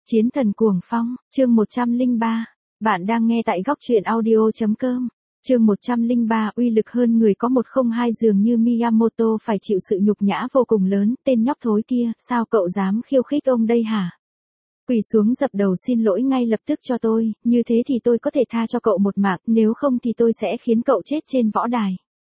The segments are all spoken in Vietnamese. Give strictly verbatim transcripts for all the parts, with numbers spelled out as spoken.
Chiến thần cuồng phong, chương một trăm lẻ ba. Bạn đang nghe tại góc truyện audio chấm com. Chương một trăm lẻ ba, uy lực hơn người có một không hai dường như Miyamoto phải chịu sự nhục nhã vô cùng lớn, tên nhóc thối kia, sao cậu dám khiêu khích ông đây hả? Quỳ xuống dập đầu xin lỗi ngay lập tức cho tôi, như thế thì tôi có thể tha cho cậu một mạng, nếu không thì tôi sẽ khiến cậu chết trên võ đài.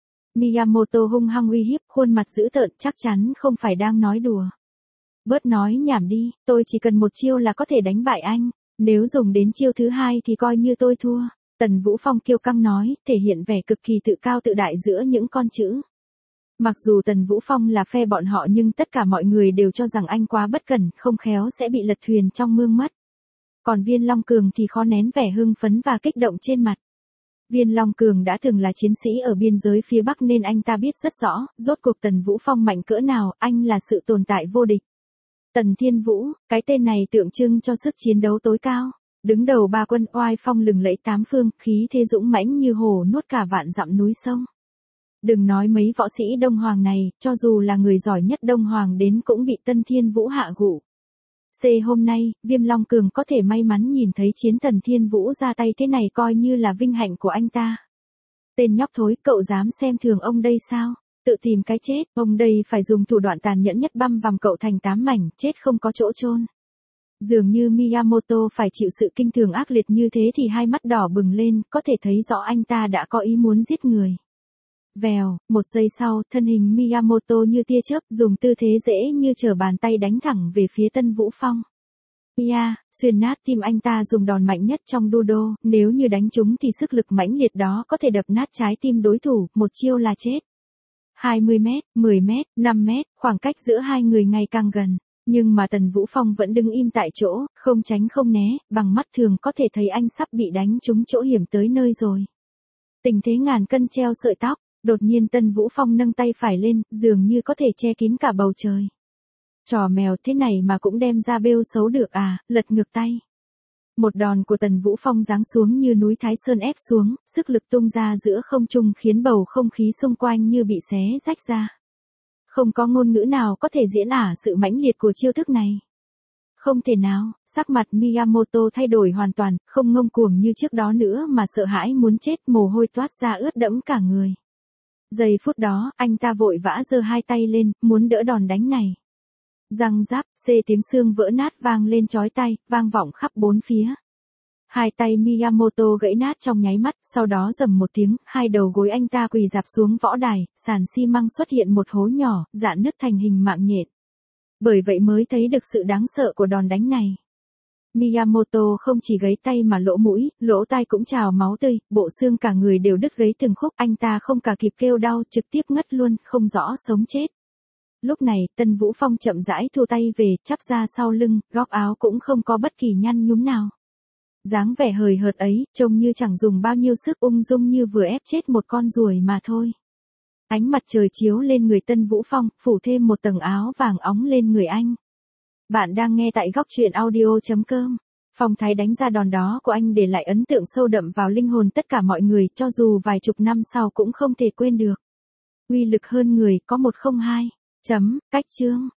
Miyamoto hung hăng uy hiếp, khuôn mặt dữ tợn, chắc chắn không phải đang nói đùa. Bớt nói nhảm đi, tôi chỉ cần một chiêu là có thể đánh bại anh, nếu dùng đến chiêu thứ hai thì coi như tôi thua. Tần Vũ Phong kiêu căng nói, thể hiện vẻ cực kỳ tự cao tự đại giữa những con chữ. Mặc dù Tần Vũ Phong là phe bọn họ nhưng tất cả mọi người đều cho rằng anh quá bất cẩn, không khéo sẽ bị lật thuyền trong mương mất. Còn Viên Long Cường thì khó nén vẻ hưng phấn và kích động trên mặt. Viên Long Cường đã từng là chiến sĩ ở biên giới phía Bắc nên anh ta biết rất rõ, rốt cuộc Tần Vũ Phong mạnh cỡ nào, anh là sự tồn tại vô địch. Tần Thiên Vũ, cái tên này tượng trưng cho sức chiến đấu tối cao. Đứng đầu ba quân oai phong lừng lẫy tám phương, khí thế dũng mãnh như hồ nuốt cả vạn dặm núi sông. Đừng nói mấy võ sĩ Đông Hoàng này, cho dù là người giỏi nhất Đông Hoàng đến cũng bị Tân Thiên Vũ hạ gục. C hôm nay, Viêm Long Cường có thể may mắn nhìn thấy chiến thần Thiên Vũ ra tay thế này coi như là vinh hạnh của anh ta. Tên nhóc thối, cậu dám xem thường ông đây sao? Tự tìm cái chết, ông đây phải dùng thủ đoạn tàn nhẫn nhất băm vằm cậu thành tám mảnh, chết không có chỗ chôn. Dường như Miyamoto phải chịu sự kinh thường ác liệt như thế thì hai mắt đỏ bừng lên, có thể thấy rõ anh ta đã có ý muốn giết người. Vèo, một giây sau, thân hình Miyamoto như tia chớp, dùng tư thế dễ như trở bàn tay đánh thẳng về phía Tân Vũ Phong. Mia, xuyên nát tim anh ta dùng đòn mạnh nhất trong judo, nếu như đánh trúng thì sức lực mãnh liệt đó có thể đập nát trái tim đối thủ, một chiêu là chết. hai mươi mét, mười mét, năm mét, khoảng cách giữa hai người ngày càng gần. Nhưng mà Tần Vũ Phong vẫn đứng im tại chỗ, không tránh không né, bằng mắt thường có thể thấy anh sắp bị đánh trúng chỗ hiểm tới nơi rồi. Tình thế ngàn cân treo sợi tóc, đột nhiên Tần Vũ Phong nâng tay phải lên, dường như có thể che kín cả bầu trời. Trò mèo thế này mà cũng đem ra bêu xấu được à, lật ngược tay. Một đòn của Tần Vũ Phong giáng xuống như núi Thái Sơn ép xuống, sức lực tung ra giữa không trung khiến bầu không khí xung quanh như bị xé rách ra. Không có ngôn ngữ nào có thể diễn tả sự mãnh liệt của chiêu thức này. Không thể nào, sắc mặt Miyamoto thay đổi hoàn toàn, không ngông cuồng như trước đó nữa mà sợ hãi muốn chết, mồ hôi toát ra ướt đẫm cả người. Giây phút đó, anh ta vội vã giơ hai tay lên, muốn đỡ đòn đánh này. Răng rắc, xê tiếng xương vỡ nát vang lên chói tai, vang vọng khắp bốn phía. Hai tay Miyamoto gãy nát trong nháy mắt, sau đó rầm một tiếng, hai đầu gối anh ta quỳ rạp xuống võ đài, sàn xi măng xuất hiện một hố nhỏ, rạn nứt thành hình mạng nhện. Bởi vậy mới thấy được sự đáng sợ của đòn đánh này. Miyamoto không chỉ gãy tay mà lỗ mũi, lỗ tai cũng trào máu tươi, bộ xương cả người đều đứt gãy từng khúc, anh ta không cả kịp kêu đau, trực tiếp ngất luôn, không rõ sống chết. Lúc này, Tân Vũ Phong chậm rãi thu tay về, chắp ra sau lưng, góc áo cũng không có bất kỳ nhăn nhúm nào. Dáng vẻ hời hợt ấy, trông như chẳng dùng bao nhiêu sức, ung dung như vừa ép chết một con ruồi mà thôi. Ánh mặt trời chiếu lên người Tân Vũ Phong, phủ thêm một tầng áo vàng óng lên người anh. Bạn đang nghe tại góc truyện audio chấm com. Phong thái đánh ra đòn đó của anh để lại ấn tượng sâu đậm vào linh hồn tất cả mọi người, cho dù vài chục năm sau cũng không thể quên được. Uy lực hơn người có một không hai. Chấm, cách chương.